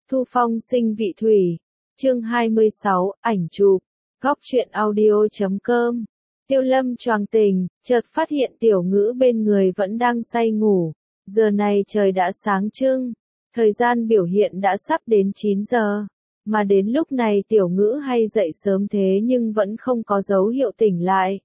Thu Phong sinh vị thủy. Chương 26, ảnh chụp. Góc truyện audio.com. Tiêu Lâm choàng tỉnh, chợt phát hiện Tiểu Ngữ bên người vẫn đang say ngủ. Giờ này trời đã sáng trưng, thời gian biểu hiện đã sắp đến 9 giờ. Mà đến lúc này Tiểu Ngữ hay dậy sớm thế nhưng vẫn không có dấu hiệu tỉnh lại.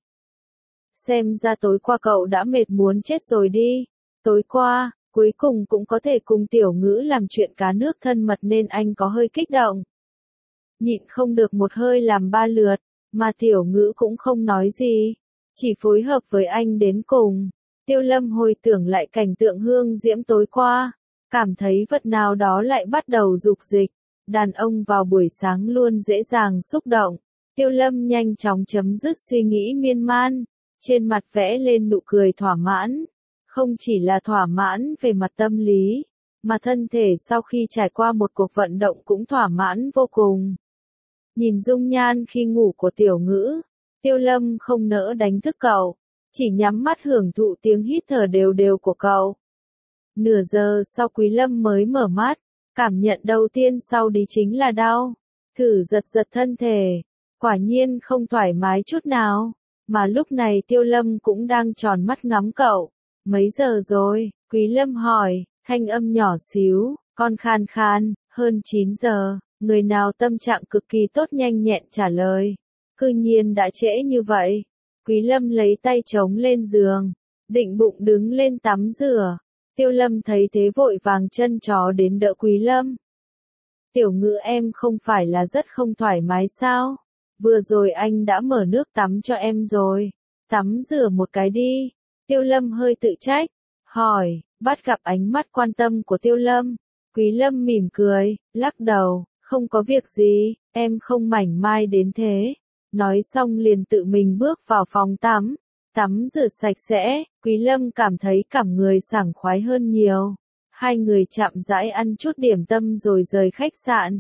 Xem ra tối qua cậu đã mệt muốn chết rồi đi. Tối qua, cuối cùng cũng có thể cùng Tiểu Ngữ làm chuyện cá nước thân mật nên anh có hơi kích động. Nhịn không được một hơi làm 3 lượt, mà Tiểu Ngữ cũng không nói gì, chỉ phối hợp với anh đến cùng. Tiêu Lâm hồi tưởng lại cảnh tượng hương diễm tối qua, cảm thấy vật nào đó lại bắt đầu dục dịch. Đàn ông vào buổi sáng luôn dễ dàng xúc động. Tiêu Lâm nhanh chóng chấm dứt suy nghĩ miên man, trên mặt vẽ lên nụ cười thỏa mãn. Không chỉ là thỏa mãn về mặt tâm lý, mà thân thể sau khi trải qua một cuộc vận động cũng thỏa mãn vô cùng. Nhìn dung nhan khi ngủ của Tiểu Ngữ, Tiêu Lâm không nỡ đánh thức cậu, chỉ nhắm mắt hưởng thụ tiếng hít thở đều đều của cậu. Nửa giờ sau Quý Lâm mới mở mắt, cảm nhận đầu tiên sau đi chính là đau. Thử giật giật thân thể, quả nhiên không thoải mái chút nào, mà lúc này Tiêu Lâm cũng đang tròn mắt ngắm cậu. Mấy giờ rồi? Quý Lâm hỏi, thanh âm nhỏ xíu, con khan khan, hơn 9 giờ, người nào tâm trạng cực kỳ tốt nhanh nhẹn trả lời. Cư nhiên đã trễ như vậy. Quý Lâm lấy tay chống lên giường, định bụng đứng lên tắm rửa. Tiêu Lâm thấy thế vội vàng chân chó đến đỡ Quý Lâm. Tiểu Ngữ em không phải là rất không thoải mái sao? Vừa rồi anh đã mở nước tắm cho em rồi. Tắm rửa một cái đi. Tiêu Lâm hơi tự trách, hỏi, bắt gặp ánh mắt quan tâm của Tiêu Lâm. Quý Lâm mỉm cười, lắc đầu, không có việc gì, em không mảnh mai đến thế. Nói xong liền tự mình bước vào phòng tắm. Tắm rửa sạch sẽ, Quý Lâm cảm thấy cả người sảng khoái hơn nhiều. Hai người chậm rãi ăn chút điểm tâm rồi rời khách sạn.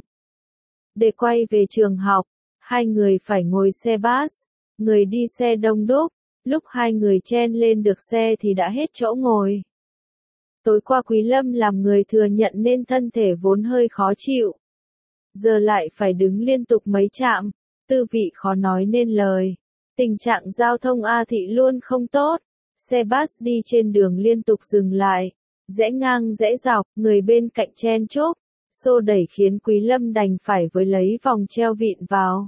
Để quay về trường học, hai người phải ngồi xe bus, người đi xe đông đúc. Lúc hai người chen lên được xe thì đã hết chỗ ngồi. Tối qua Quý Lâm làm người thừa nhận nên thân thể vốn hơi khó chịu. Giờ lại phải đứng liên tục mấy trạm, tư vị khó nói nên lời. Tình trạng giao thông A Thị luôn không tốt. Xe bus đi trên đường liên tục dừng lại. Rẽ ngang rẽ dọc, người bên cạnh chen chúc. Xô đẩy khiến Quý Lâm đành phải với lấy vòng treo vịn vào.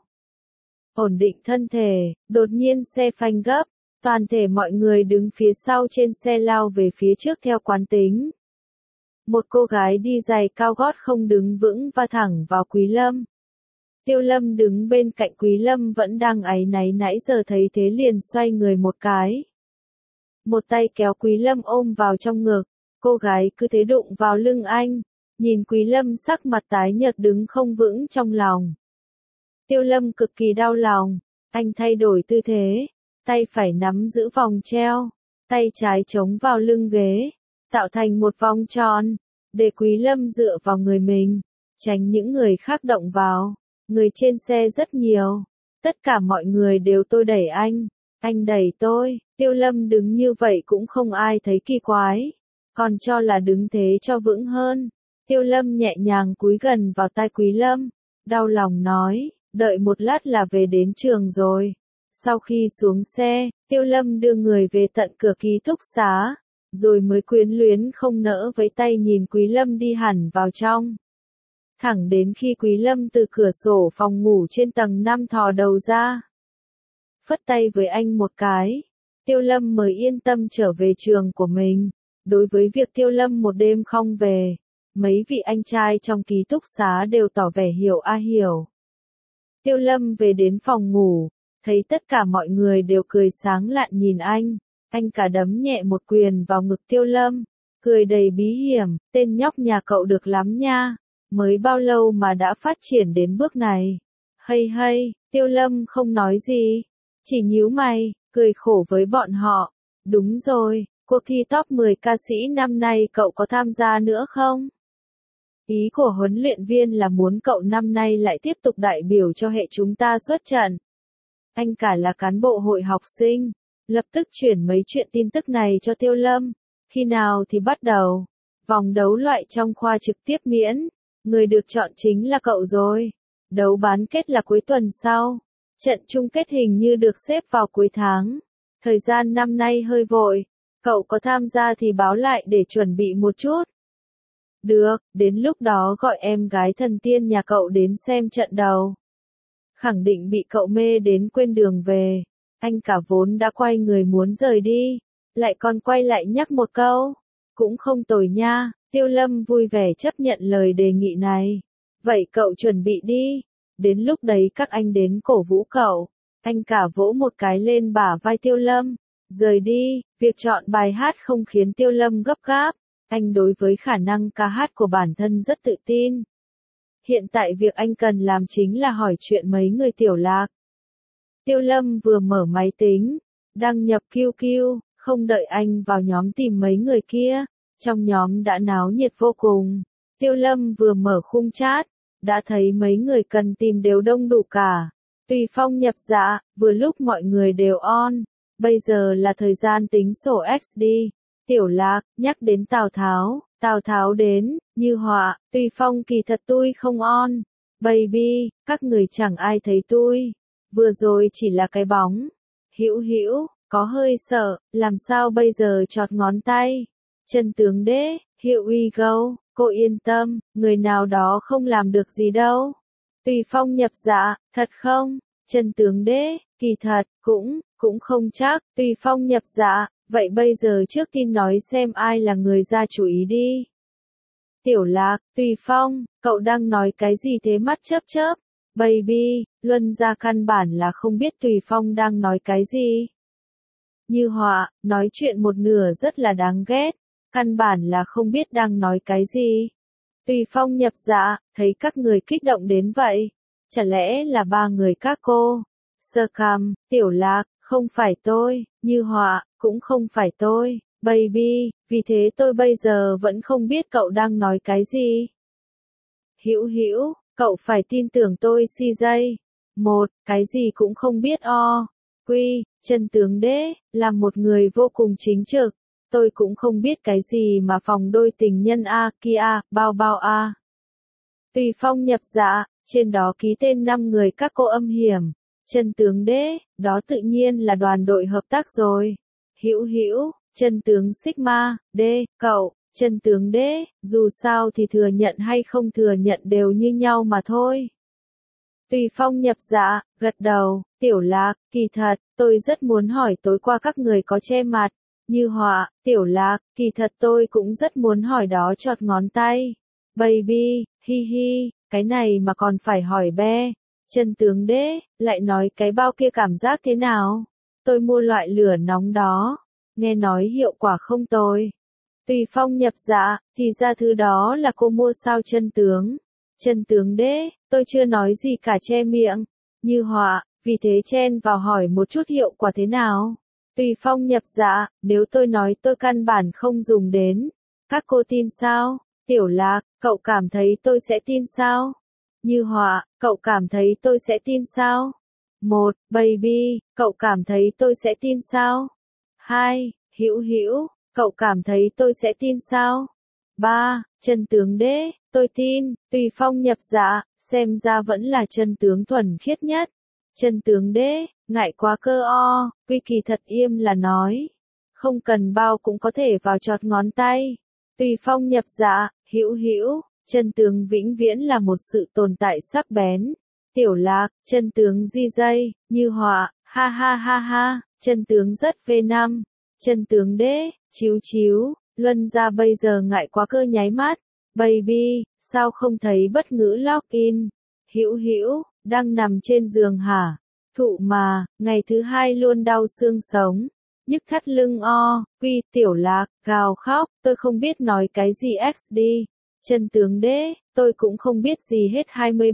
Ổn định thân thể, đột nhiên xe phanh gấp. Toàn thể mọi người đứng phía sau trên xe lao về phía trước theo quán tính. Một cô gái đi giày cao gót không đứng vững và thẳng vào Quý Lâm. Tiêu Lâm đứng bên cạnh Quý Lâm vẫn đang áy náy nãy giờ thấy thế liền xoay người một cái. Một tay kéo Quý Lâm ôm vào trong ngực, cô gái cứ thế đụng vào lưng anh, nhìn Quý Lâm sắc mặt tái nhợt đứng không vững trong lòng. Tiêu Lâm cực kỳ đau lòng, anh thay đổi tư thế. Tay phải nắm giữ vòng treo, tay trái chống vào lưng ghế, tạo thành một vòng tròn, để Quý Lâm dựa vào người mình, tránh những người khác động vào. Người trên xe rất nhiều, tất cả mọi người đều tôi đẩy anh đẩy tôi. Tiêu Lâm đứng như vậy cũng không ai thấy kỳ quái, còn cho là đứng thế cho vững hơn. Tiêu Lâm nhẹ nhàng cúi gần vào tai Quý Lâm, đau lòng nói, đợi một lát là về đến trường rồi. Sau khi xuống xe, Tiêu Lâm đưa người về tận cửa ký túc xá, rồi mới quyến luyến không nỡ với tay nhìn Quý Lâm đi hẳn vào trong. Thẳng đến khi Quý Lâm từ cửa sổ phòng ngủ trên tầng 5 thò đầu ra. Phất tay với anh một cái, Tiêu Lâm mới yên tâm trở về trường của mình. Đối với việc Tiêu Lâm một đêm không về, mấy vị anh trai trong ký túc xá đều tỏ vẻ hiểu hiểu. Tiêu Lâm về đến phòng ngủ. Thấy tất cả mọi người đều cười sáng lạn nhìn anh cả đấm nhẹ một quyền vào ngực Tiêu Lâm, cười đầy bí hiểm, tên nhóc nhà cậu được lắm nha, mới bao lâu mà đã phát triển đến bước này. Hay, Tiêu Lâm không nói gì, chỉ nhíu mày, cười khổ với bọn họ. Đúng rồi, cuộc thi top 10 ca sĩ năm nay cậu có tham gia nữa không? Ý của huấn luyện viên là muốn cậu năm nay lại tiếp tục đại biểu cho hệ chúng ta xuất trận. Anh cả là cán bộ hội học sinh, lập tức chuyển mấy chuyện tin tức này cho Tiêu Lâm. Khi nào thì bắt đầu? Vòng đấu loại trong khoa trực tiếp miễn. Người được chọn chính là cậu rồi. Đấu bán kết là cuối tuần sau. Trận chung kết hình như được xếp vào cuối tháng. Thời gian năm nay hơi vội. Cậu có tham gia thì báo lại để chuẩn bị một chút. Được, đến lúc đó gọi em gái thần tiên nhà cậu đến xem trận đầu. Khẳng định bị cậu mê đến quên đường về. Anh cả vốn đã quay người muốn rời đi. Lại còn quay lại nhắc một câu. Cũng không tồi nha. Tiêu Lâm vui vẻ chấp nhận lời đề nghị này. Vậy cậu chuẩn bị đi. Đến lúc đấy các anh đến cổ vũ cậu. Anh cả vỗ một cái lên bả vai Tiêu Lâm. Rời đi, việc chọn bài hát không khiến Tiêu Lâm gấp gáp. Anh đối với khả năng ca hát của bản thân rất tự tin. Hiện tại việc anh cần làm chính là hỏi chuyện mấy người Tiểu Lạc. Tiêu Lâm vừa mở máy tính, đăng nhập QQ, không đợi anh vào nhóm tìm mấy người kia. Trong nhóm đã náo nhiệt vô cùng. Tiêu Lâm vừa mở khung chat, đã thấy mấy người cần tìm đều đông đủ cả. Tùy Phong nhập dạ, vừa lúc mọi người đều on. Bây giờ là thời gian tính sổ XD. Tiểu Lạc, nhắc đến Tào Tháo đến, Như Họa, Tùy Phong kỳ thật tôi không on. Baby, các người chẳng ai thấy tôi. Vừa rồi chỉ là cái bóng. Hữu Hữu, có hơi sợ, làm sao bây giờ chọt ngón tay. Chân tướng đế, here we go, cô yên tâm, người nào đó không làm được gì đâu. Tùy Phong nhập dạ, thật không? Chân tướng đế, kỳ thật, cũng không chắc. Tùy Phong nhập dạ, vậy bây giờ trước tiên nói xem ai là người ra chủ ý đi. Tiểu Lạc, Tùy Phong, cậu đang nói cái gì thế mắt chớp chớp? Baby, Luân ra căn bản là không biết Tùy Phong đang nói cái gì. Như Họa, nói chuyện một nửa rất là đáng ghét. Căn bản là không biết đang nói cái gì. Tùy Phong nhập dạ, thấy các người kích động đến vậy. Chả lẽ là ba người các cô? Sơ Cam, Tiểu Lạc, không phải tôi, Như Họa, cũng không phải tôi, baby, vì thế tôi bây giờ vẫn không biết cậu đang nói cái gì. Hữu Hữu, cậu phải tin tưởng tôi CJ. Một, cái gì cũng không biết o. Quy, chân tướng đế, là một người vô cùng chính trực. Tôi cũng không biết cái gì mà phòng đôi tình nhân A, kia, bao bao A. Tùy Phong nhập dạ, trên đó ký tên 5 người các cô âm hiểm. Chân tướng đế, đó tự nhiên là đoàn đội hợp tác rồi. Hữu Hữu, chân tướng Sigma, D, cậu, chân tướng đế, dù sao thì thừa nhận hay không thừa nhận đều như nhau mà thôi. Tùy Phong nhập dạ, gật đầu, Tiểu Lạc, kỳ thật, tôi rất muốn hỏi tối qua các người có che mặt. Như Họa, Tiểu Lạc, kỳ thật tôi cũng rất muốn hỏi đó chọt ngón tay. Baby, hi hi, cái này mà còn phải hỏi be. Chân tướng đế, lại nói cái bao kia cảm giác thế nào? Tôi mua loại lửa nóng đó. Nghe nói hiệu quả không tồi. Tùy Phong nhập dạ, thì ra thứ đó là cô mua sao chân tướng. Chân tướng đế, tôi chưa nói gì cả che miệng. Như Họa, vì thế chen vào hỏi một chút hiệu quả thế nào? Tùy Phong nhập dạ, nếu tôi nói tôi căn bản không dùng đến. Các cô tin sao? Tiểu Lạc, cậu cảm thấy tôi sẽ tin sao? Như Họa, cậu cảm thấy tôi sẽ tin sao? 1. Baby, cậu cảm thấy tôi sẽ tin sao? 2. Hữu Hữu, cậu cảm thấy tôi sẽ tin sao? 3. Chân tướng đế, tôi tin. Tùy Phong nhập dạ, xem ra vẫn là chân tướng thuần khiết nhất. Chân tướng đế, ngại quá cơ o, quy kỳ thật im là nói. Không cần bao cũng có thể vào chọt ngón tay. Tùy Phong nhập dạ, Hữu Hữu, chân tướng vĩnh viễn là một sự tồn tại sắc bén. Tiểu Lạc, chân tướng DJ, Như Họa, ha ha ha ha, chân tướng rất V5. Chân tướng đế, chiếu chiếu, Luân ra bây giờ ngại quá cơ nháy mắt. Baby, sao không thấy bất ngữ login? Hữu Hữu, đang nằm trên giường hả? Thụ mà, ngày thứ hai luôn đau xương sống. Nhức thắt lưng o, quy, Tiểu Lạc, gào khóc, tôi không biết nói cái gì XD. Chân tướng đế, tôi cũng không biết gì hết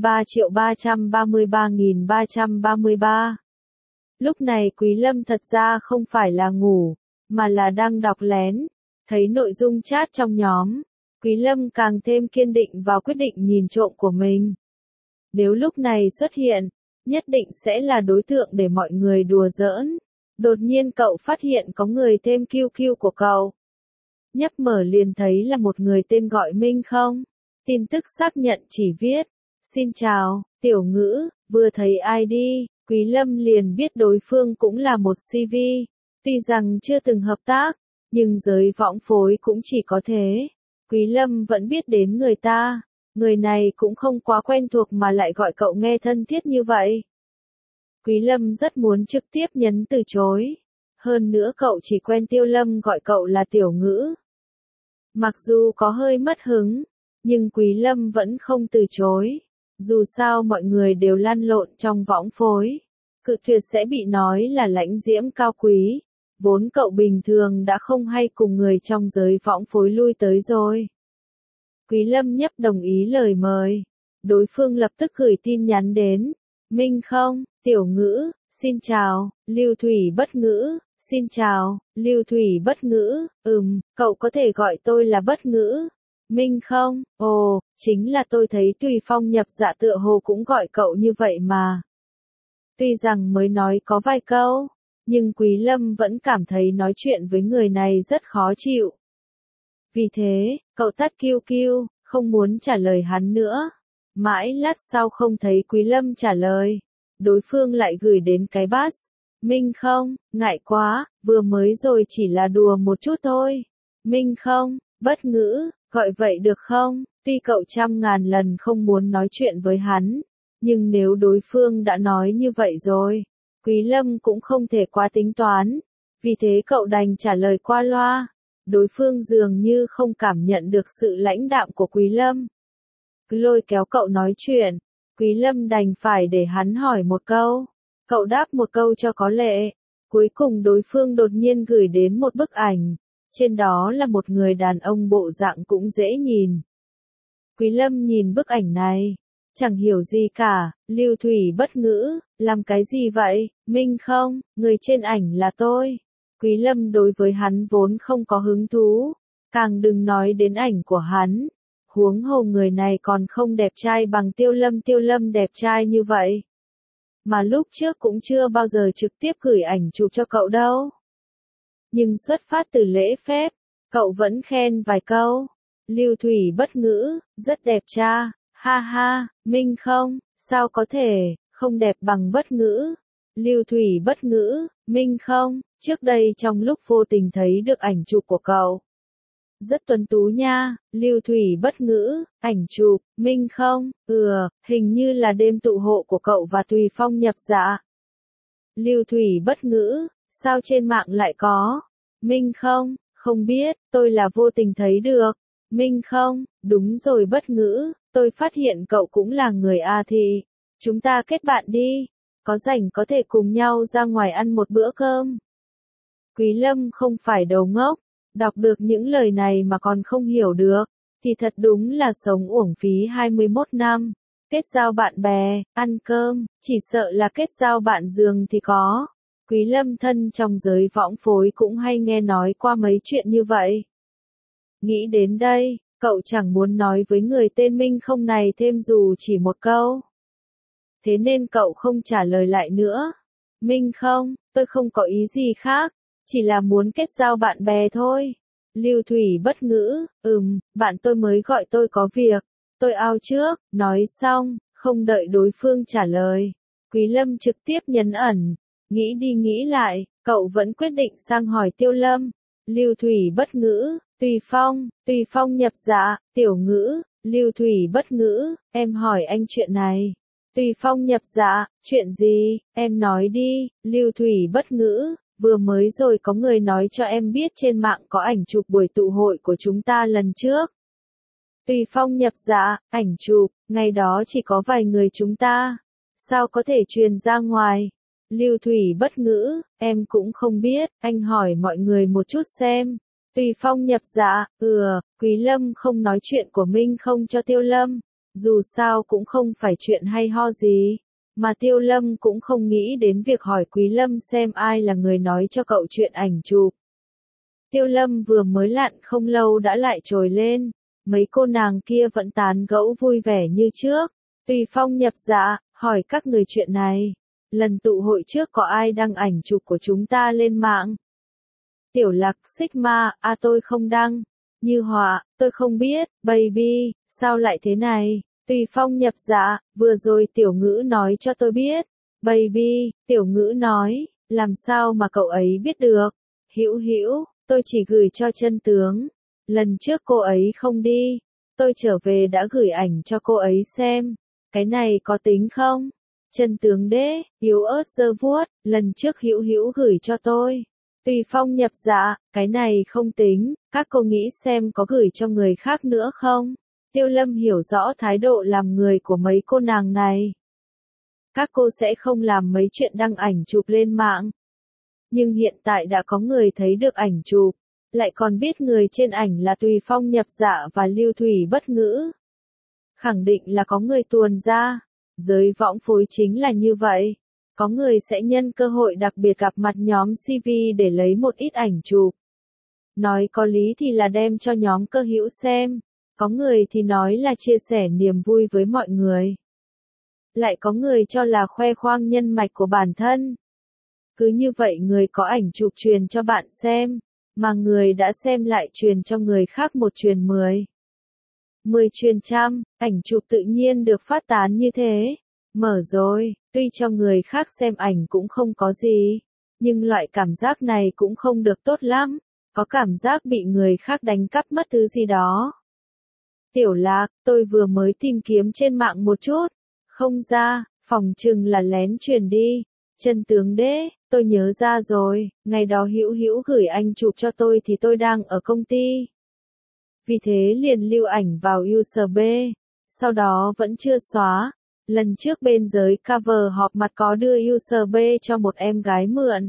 23.333.333. Lúc này Quý Lâm thật ra không phải là ngủ, mà là đang đọc lén. Thấy nội dung chat trong nhóm, Quý Lâm càng thêm kiên định vào quyết định nhìn trộm của mình. Nếu lúc này xuất hiện, nhất định sẽ là đối tượng để mọi người đùa giỡn. Đột nhiên cậu phát hiện có người thêm QQ của cậu. Nhấp mở liền thấy là một người tên gọi Minh không. Tin tức xác nhận chỉ viết, xin chào, Tiểu Ngữ, vừa thấy ID, Quý Lâm liền biết đối phương cũng là một CV. Tuy rằng chưa từng hợp tác, nhưng giới võng phối cũng chỉ có thế. Quý Lâm vẫn biết đến người ta, người này cũng không quá quen thuộc mà lại gọi cậu nghe thân thiết như vậy. Quý Lâm rất muốn trực tiếp nhấn từ chối. Hơn nữa cậu chỉ quen Tiêu Lâm gọi cậu là Tiểu Ngữ. Mặc dù có hơi mất hứng, nhưng Quý Lâm vẫn không từ chối. Dù sao mọi người đều lăn lộn trong võng phối. Cự tuyệt sẽ bị nói là lãnh diễm cao quý. Vốn cậu bình thường đã không hay cùng người trong giới võng phối lui tới rồi. Quý Lâm nhấp đồng ý lời mời. Đối phương lập tức gửi tin nhắn đến. Minh không, Tiểu Ngữ, xin chào, Lưu Thủy Bất Ngữ, xin chào, Lưu Thủy Bất Ngữ, cậu có thể gọi tôi là Bất Ngữ. Minh không, ồ, chính là tôi thấy Tùy Phong nhập dạ tựa hồ cũng gọi cậu như vậy mà. Tuy rằng mới nói có vài câu, nhưng Quý Lâm vẫn cảm thấy nói chuyện với người này rất khó chịu. Vì thế, cậu tắt QQ, không muốn trả lời hắn nữa. Mãi lát sau không thấy Quý Lâm trả lời. Đối phương lại gửi đến cái pass. Minh không, ngại quá, vừa mới rồi chỉ là đùa một chút thôi. Minh không, Bất Ngữ, gọi vậy được không? Tuy cậu trăm ngàn lần không muốn nói chuyện với hắn, nhưng nếu đối phương đã nói như vậy rồi, Quý Lâm cũng không thể quá tính toán. Vì thế cậu đành trả lời qua loa. Đối phương dường như không cảm nhận được sự lãnh đạm của Quý Lâm. Cứ lôi kéo cậu nói chuyện, Quý Lâm đành phải để hắn hỏi một câu. Cậu đáp một câu cho có lệ. Cuối cùng đối phương đột nhiên gửi đến một bức ảnh. Trên đó là một người đàn ông bộ dạng cũng dễ nhìn. Quý Lâm nhìn bức ảnh này, chẳng hiểu gì cả. Lưu Thủy Bất Ngữ, làm cái gì vậy? Minh không, người trên ảnh là tôi. Quý Lâm đối với hắn vốn không có hứng thú, càng đừng nói đến ảnh của hắn. Huống hồ người này còn không đẹp trai bằng Tiêu Lâm đẹp trai như vậy. Mà lúc trước cũng chưa bao giờ trực tiếp gửi ảnh chụp cho cậu đâu. Nhưng xuất phát từ lễ phép, cậu vẫn khen vài câu. Lưu Thủy Bất Ngữ, rất đẹp cha, ha ha, Minh không, sao có thể, không đẹp bằng Bất Ngữ. Lưu Thủy Bất Ngữ, Minh không, trước đây trong lúc vô tình thấy được ảnh chụp của cậu. Rất tuấn tú nha, Lưu Thủy Bất Ngữ, ảnh chụp, Minh không, hình như là đêm tụ hộ của cậu và Tùy Phong nhập dạ. Lưu Thủy Bất Ngữ, sao trên mạng lại có? Minh không, không biết, tôi là vô tình thấy được. Minh không, đúng rồi Bất Ngữ, tôi phát hiện cậu cũng là người A Thị. Chúng ta kết bạn đi, có rảnh có thể cùng nhau ra ngoài ăn một bữa cơm. Quý Lâm không phải đầu ngốc, đọc được những lời này mà còn không hiểu được, thì thật đúng là sống uổng phí 21 năm. Kết giao bạn bè, ăn cơm, chỉ sợ là kết giao bạn giường thì có. Quý Lâm thân trong giới võng phối cũng hay nghe nói qua mấy chuyện như vậy. Nghĩ đến đây, cậu chẳng muốn nói với người tên Minh không này thêm dù chỉ một câu. Thế nên cậu không trả lời lại nữa. Minh không, tôi không có ý gì khác, chỉ là muốn kết giao bạn bè thôi. Lưu Thủy Bất Ngữ, bạn tôi mới gọi tôi có việc, tôi out trước. Nói xong, không đợi đối phương trả lời, Quý Lâm trực tiếp nhấn ẩn. Nghĩ đi nghĩ lại, cậu vẫn quyết định sang hỏi Tiêu Lâm. Lưu Thủy Bất Ngữ, Tùy Phong nhập dạ, Tiểu Ngữ, Lưu Thủy Bất Ngữ, em hỏi anh chuyện này. Tùy Phong nhập dạ, chuyện gì, em nói đi. Lưu Thủy Bất Ngữ, vừa mới rồi có người nói cho em biết trên mạng có ảnh chụp buổi tụ hội của chúng ta lần trước. Tùy Phong nhập dạ, ảnh chụp, ngày đó chỉ có vài người chúng ta. Sao có thể truyền ra ngoài? Lưu Thủy Bất Ngữ, em cũng không biết, anh hỏi mọi người một chút xem. Tùy Phong nhập dạ, Quý Lâm không nói chuyện của Minh không cho Tiêu Lâm. Dù sao cũng không phải chuyện hay ho gì. Mà Tiêu Lâm cũng không nghĩ đến việc hỏi Quý Lâm xem ai là người nói cho cậu chuyện ảnh chụp. Tiêu Lâm vừa mới lặn không lâu đã lại trồi lên. Mấy cô nàng kia vẫn tán gẫu vui vẻ như trước. Tùy Phong nhập dạ, hỏi các người chuyện này. Lần tụ hội trước có ai đăng ảnh chụp của chúng ta lên mạng? Tiểu Lạc, Sigma, tôi không đăng. Như Họa, tôi không biết, baby, sao lại thế này? Tùy Phong nhập dạ, vừa rồi Tiểu Ngữ nói cho tôi biết. Baby, Tiểu Ngữ nói, làm sao mà cậu ấy biết được? Hữu Hữu, tôi chỉ gửi cho chân tướng. Lần trước cô ấy không đi, tôi trở về đã gửi ảnh cho cô ấy xem. Cái này có tính không? Chân tướng đế, yếu ớt giơ vuốt, lần trước Hữu Hữu gửi cho tôi. Tùy Phong nhập dạ, cái này không tính, các cô nghĩ xem có gửi cho người khác nữa không? Tiêu Lâm hiểu rõ thái độ làm người của mấy cô nàng này. Các cô sẽ không làm mấy chuyện đăng ảnh chụp lên mạng. Nhưng hiện tại đã có người thấy được ảnh chụp, lại còn biết người trên ảnh là Tùy Phong nhập dạ và Lưu Thủy bất ngữ. Khẳng định là có người tuồn ra. Giới võng phối chính là như vậy. Có người sẽ nhân cơ hội đặc biệt gặp mặt nhóm CV để lấy một ít ảnh chụp. Nói có lý thì là đem cho nhóm cơ hữu xem. Có người thì nói là chia sẻ niềm vui với mọi người. Lại có người cho là khoe khoang nhân mạch của bản thân. Cứ như vậy người có ảnh chụp truyền cho bạn xem, mà người đã xem lại truyền cho người khác một truyền 10. 10 truyền trăm, ảnh chụp tự nhiên được phát tán như thế. Mở rồi, tuy cho người khác xem ảnh cũng không có gì, nhưng loại cảm giác này cũng không được tốt lắm, có cảm giác bị người khác đánh cắp mất thứ gì đó. Tiểu Lạc, tôi vừa mới tìm kiếm trên mạng một chút, không ra, phòng chừng là lén truyền đi. Chân tướng đế, tôi nhớ ra rồi, ngày đó Hữu Hữu gửi anh chụp cho tôi thì tôi đang ở công ty. Vì thế liền lưu ảnh vào USB, sau đó vẫn chưa xóa. Lần trước bên giới cover họp mặt có đưa USB cho một em gái mượn.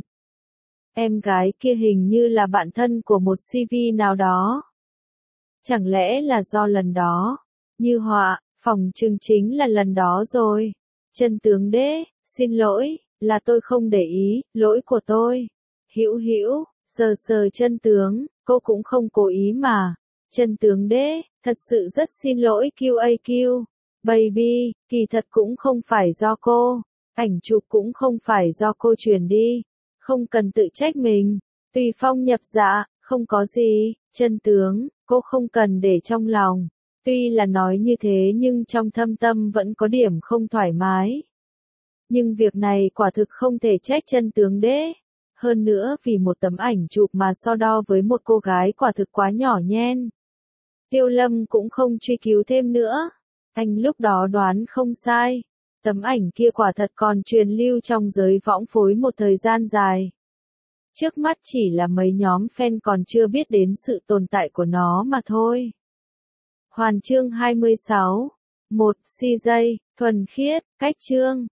Em gái kia hình như là bạn thân của một CV nào đó. Chẳng lẽ là do lần đó? Như Họa, phòng chừng chính là lần đó rồi. Chân tướng đế, xin lỗi, là tôi không để ý, lỗi của tôi. Hữu Hữu, sờ sờ chân tướng, cô cũng không cố ý mà. Chân tướng đế, thật sự rất xin lỗi QAQ. Baby, kỳ thật cũng không phải do cô. Ảnh chụp cũng không phải do cô truyền đi. Không cần tự trách mình. Tùy Phong nhập dạ, không có gì. Chân tướng, cô không cần để trong lòng. Tuy là nói như thế nhưng trong thâm tâm vẫn có điểm không thoải mái. Nhưng việc này quả thực không thể trách chân tướng đế. Hơn nữa vì một tấm ảnh chụp mà so đo với một cô gái quả thực quá nhỏ nhen. Tiêu Lâm cũng không truy cứu thêm nữa. Anh lúc đó đoán không sai. Tấm ảnh kia quả thật còn truyền lưu trong giới võng phối một thời gian dài. Trước mắt chỉ là mấy nhóm fan còn chưa biết đến sự tồn tại của nó mà thôi. Hoàn chương 26. 1. CJ, thuần khiết, cách chương.